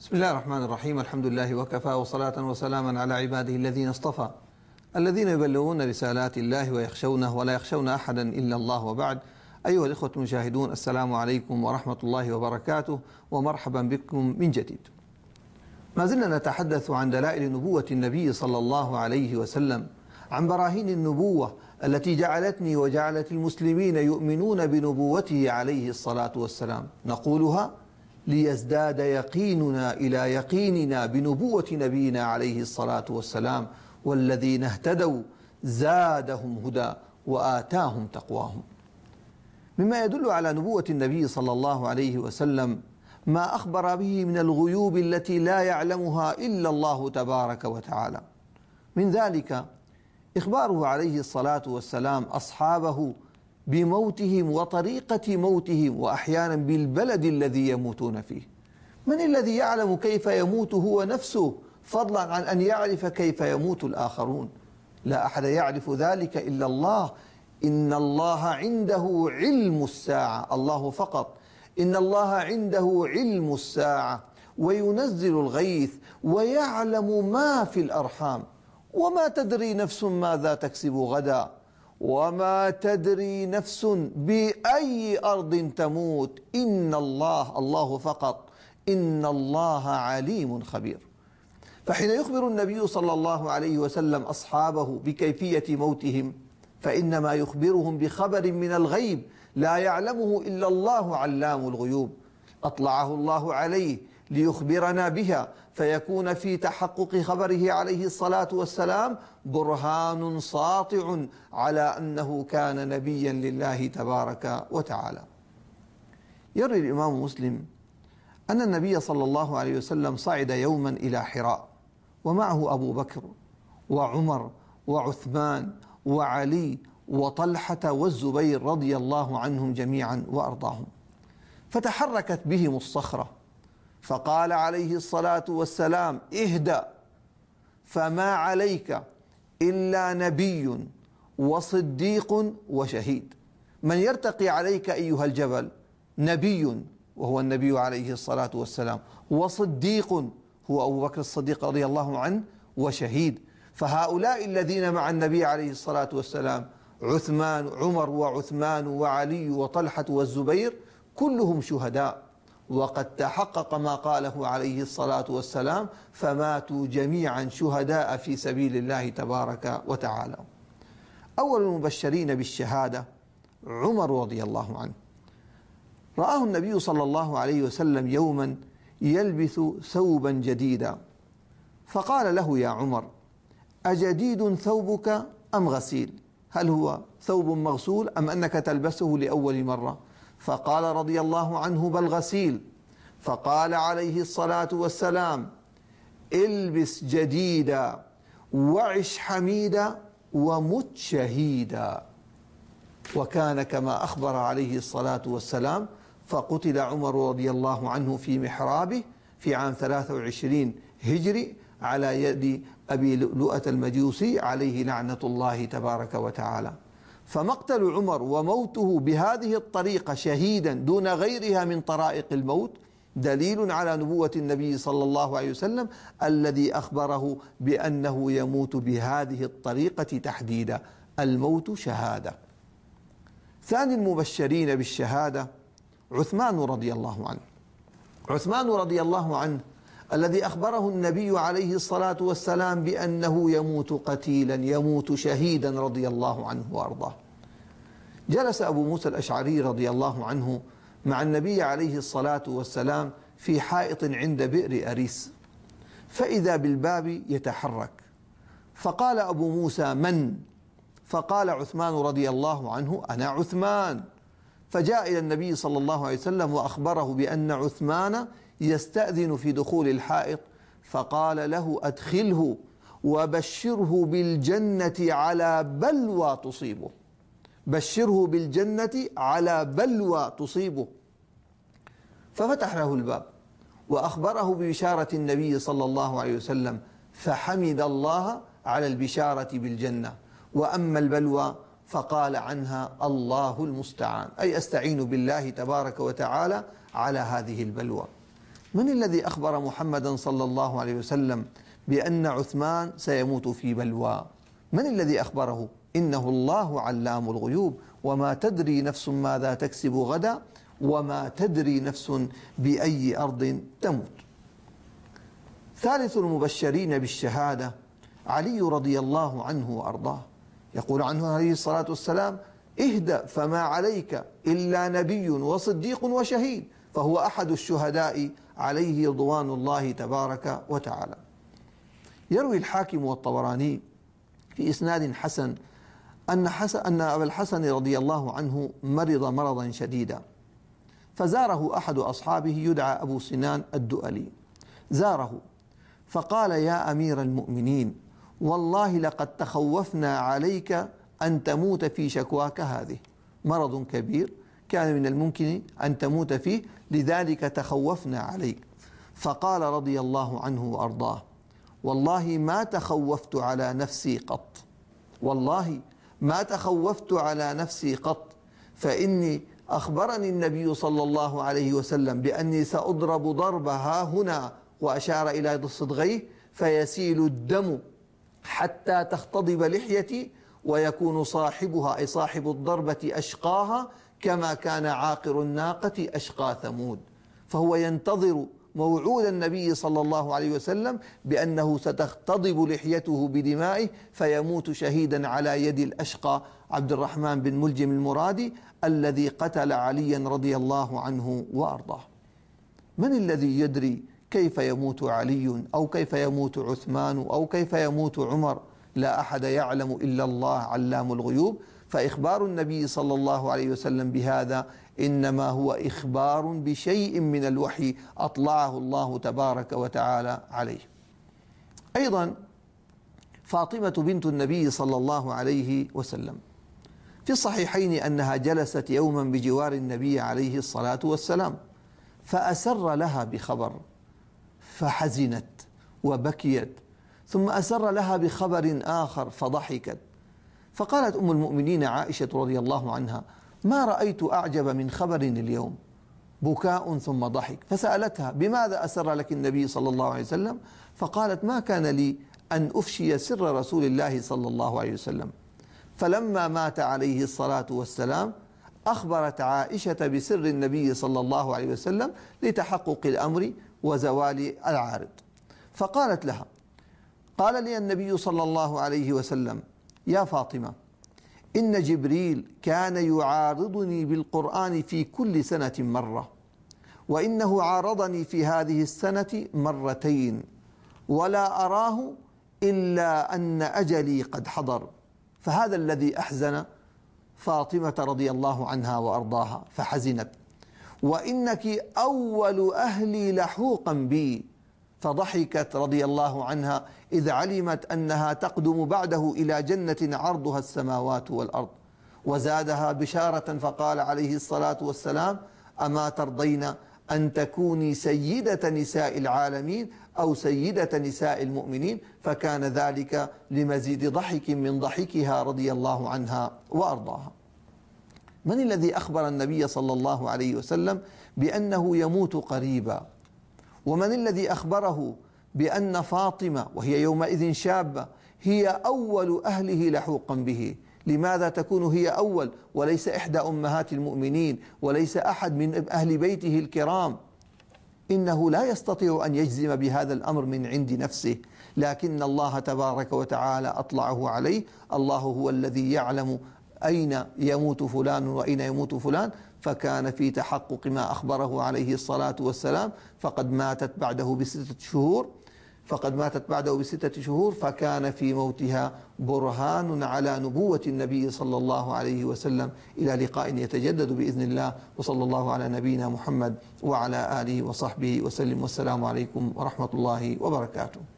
بسم الله الرحمن الرحيم. الحمد لله وكفى، وصلاة وسلاما على عباده الذين اصطفى، الذين يبلغون رسالات الله ويخشونه ولا يخشون أحدا إلا الله. وبعد، أيها الإخوة المشاهدون، السلام عليكم ورحمة الله وبركاته، ومرحبا بكم من جديد. ما زلنا نتحدث عن دلائل نبوة النبي صلى الله عليه وسلم، عن براهين النبوة التي جعلتني وجعلت المسلمين يؤمنون بنبوته عليه الصلاة والسلام. نقولها ليزداد يقيننا إلى يقيننا بنبوة نبينا عليه الصلاة والسلام، والذين اهتدوا زادهم هدى وآتاهم تقواهم. مما يدل على نبوة النبي صلى الله عليه وسلم ما أخبر به من الغيوب التي لا يعلمها إلا الله تبارك وتعالى. من ذلك إخباره عليه الصلاة والسلام أصحابه بموتهم وطريقة موتهم، وأحيانا بالبلد الذي يموتون فيه. من الذي يعلم كيف يموت هو نفسه، فضلا عن أن يعرف كيف يموت الآخرون؟ لا أحد يعرف ذلك إلا الله. إن الله عنده علم الساعة، الله فقط. إن الله عنده علم الساعة وينزل الغيث ويعلم ما في الأرحام، وما تدري نفس ماذا تكسب غدا، وما تدري نفس بأي أرض تموت. إن الله فقط. إن الله عليم خبير. فحين يخبر النبي صلى الله عليه وسلم أصحابه بكيفية موتهم، فإنما يخبرهم بخبر من الغيب لا يعلمه إلا الله علام الغيوب، أطلعه الله عليه ليخبرنا بها، فيكون في تحقق خبره عليه الصلاة والسلام برهان ساطع على أنه كان نبيا لله تبارك وتعالى. يروي الإمام مسلم أن النبي صلى الله عليه وسلم صعد يوما إلى حراء، ومعه أبو بكر وعمر وعثمان وعلي وطلحة والزبير رضي الله عنهم جميعا وأرضاهم. فتحركت بهم الصخرة، فقال عليه الصلاة والسلام: اهدأ، فما عليك إلا نبي وصديق وشهيد. من يرتقي عليك أيها الجبل؟ نبي، وهو النبي عليه الصلاة والسلام، وصديق، هو أبو بكر الصديق رضي الله عنه، وشهيد. فهؤلاء الذين مع النبي عليه الصلاة والسلام، عمر وعثمان وعلي وطلحة والزبير، كلهم شهداء، وقد تحقق ما قاله عليه الصلاة والسلام: فماتوا جميعا شهداء في سبيل الله تبارك وتعالى. أول المبشرين بالشهادة عمر رضي الله عنه. رآه النبي صلى الله عليه وسلم يوما يلبث ثوبا جديدا، فقال له: يا عمر، أجديد ثوبك أم غسيل؟ هل هو ثوب مغسول أم أنك تلبسه لأول مرة؟ فقال رضي الله عنه: بل غسيل. فقال عليه الصلاة والسلام: البس جديدا وعش حميدا ومت شهيدا. وكان كما أخبر عليه الصلاة والسلام، فقتل عمر رضي الله عنه في محرابه في عام 23 هجري على يد أبي لؤلؤة المجوسي عليه لعنة الله تبارك وتعالى. فمقتل عمر وموته بهذه الطريقة شهيدا دون غيرها من طرائق الموت دليل على نبوة النبي صلى الله عليه وسلم، الذي أخبره بأنه يموت بهذه الطريقة تحديدا. الموت شهادة. ثاني المبشرين بالشهادة عثمان رضي الله عنه. عثمان رضي الله عنه الذي أخبره النبي عليه الصلاة والسلام بأنه يموت قتيلا، يموت شهيدا رضي الله عنه وأرضاه. جلس أبو موسى الأشعري رضي الله عنه مع النبي عليه الصلاة والسلام في حائط عند بئر أريس، فإذا بالباب يتحرك، فقال أبو موسى: من؟ فقال عثمان رضي الله عنه: أنا عثمان. فجاء إلى النبي صلى الله عليه وسلم وأخبره بأن عثمان يستأذن في دخول الحائط، فقال له: أدخله وبشره بالجنة على بلوى تصيبه. بشره بالجنة على بلوى تصيبه. ففتح له الباب وأخبره ببشارة النبي صلى الله عليه وسلم، فحمد الله على البشارة بالجنة. وأما البلوى فقال عنها: الله المستعان، أي أستعين بالله تبارك وتعالى على هذه البلوى. من الذي أخبر محمدا صلى الله عليه وسلم بأن عثمان سيموت في بلوى؟ من الذي أخبره؟ إنه الله علام الغيوب، وما تدري نفس ماذا تكسب غدا، وما تدري نفس بأي أرض تموت. ثالث المبشرين بالشهادة علي رضي الله عنه وأرضاه، يقول عنه عليه الصلاة والسلام: اهدأ فما عليك إلا نبي وصديق وشهيد، فهو أحد الشهداء عليه رضوان الله تبارك وتعالى. يروي الحاكم والطبراني في إسناد حسن أن أبا الحسن رضي الله عنه مرض مرضا شديدا، فزاره أحد أصحابه يدعى أبو سنان الدؤلي، زاره فقال: يا أمير المؤمنين، والله لقد تخوفنا عليك أن تموت في شكواك هذه، مرض كبير كان من الممكن أن تموت فيه، لذلك تخوفنا عليك. فقال رضي الله عنه وأرضاه: والله ما تخوفت على نفسي قط، والله ما تخوفت على نفسي قط، فإني أخبرني النبي صلى الله عليه وسلم بأني سأضرب ضربها هنا، وأشار إلى صدغيه، فيسيل الدم حتى تختضب لحيتي، ويكون صاحبها أي صاحب الضربة أشقاها، كما كان عاقر الناقة أشقى ثمود. فهو ينتظر موعود النبي صلى الله عليه وسلم بأنه ستختضب لحيته بدمائه، فيموت شهيدا على يد الأشقى عبد الرحمن بن ملجم المرادي الذي قتل عليا رضي الله عنه وأرضاه. من الذي يدري كيف يموت علي أو كيف يموت عثمان أو كيف يموت عمر؟ لا أحد يعلم إلا الله علام الغيوب. فإخبار النبي صلى الله عليه وسلم بهذا إنما هو إخبار بشيء من الوحي أطلعه الله تبارك وتعالى عليه. أيضا فاطمة بنت النبي صلى الله عليه وسلم في الصحيحين أنها جلست يوما بجوار النبي عليه الصلاة والسلام، فأسر لها بخبر فحزنت وبكيت، ثم أسر لها بخبر آخر فضحكت. فقالت أم المؤمنين عائشة رضي الله عنها: ما رأيت أعجب من خبر اليوم، بكاء ثم ضحك. فسألتها: بماذا أسر لك النبي صلى الله عليه وسلم؟ فقالت: ما كان لي أن أفشي سر رسول الله صلى الله عليه وسلم. فلما مات عليه الصلاة والسلام أخبرت عائشة بسر النبي صلى الله عليه وسلم لتحقق الأمر وزوال العارض. فقالت لها: قال لي النبي صلى الله عليه وسلم: يا فاطمة، إن جبريل كان يعارضني بالقرآن في كل سنة مرة، وإنه عارضني في هذه السنة مرتين، ولا أراه إلا أن أجلي قد حضر. فهذا الذي أحزن فاطمة رضي الله عنها وأرضاها، فحزنت: وإنك أول أهلي لحوقا بي. فضحكت رضي الله عنها إذ علمت أنها تقدم بعده إلى جنة عرضها السماوات والأرض. وزادها بشارة فقال عليه الصلاة والسلام: أما ترضين أن تكوني سيدة نساء العالمين أو سيدة نساء المؤمنين؟ فكان ذلك لمزيد ضحك من ضحكها رضي الله عنها وأرضاها. من الذي أخبر النبي صلى الله عليه وسلم بأنه يموت قريبا؟ ومن الذي أخبره بأن فاطمة وهي يومئذ شابة هي أول أهله لحوقا به؟ لماذا تكون هي أول وليس إحدى أمهات المؤمنين وليس أحد من أهل بيته الكرام؟ إنه لا يستطيع أن يجزم بهذا الأمر من عند نفسه، لكن الله تبارك وتعالى أطلعه عليه. الله هو الذي يعلم أين يموت فلان وأين يموت فلان، فكان في تحقق ما أخبره عليه الصلاة والسلام. فقد ماتت بعده بستة شهور، فكان في موتها برهان على نبوة النبي صلى الله عليه وسلم. إلى لقاء يتجدد بإذن الله، وصلى الله على نبينا محمد وعلى آله وصحبه وسلم، والسلام عليكم ورحمة الله وبركاته.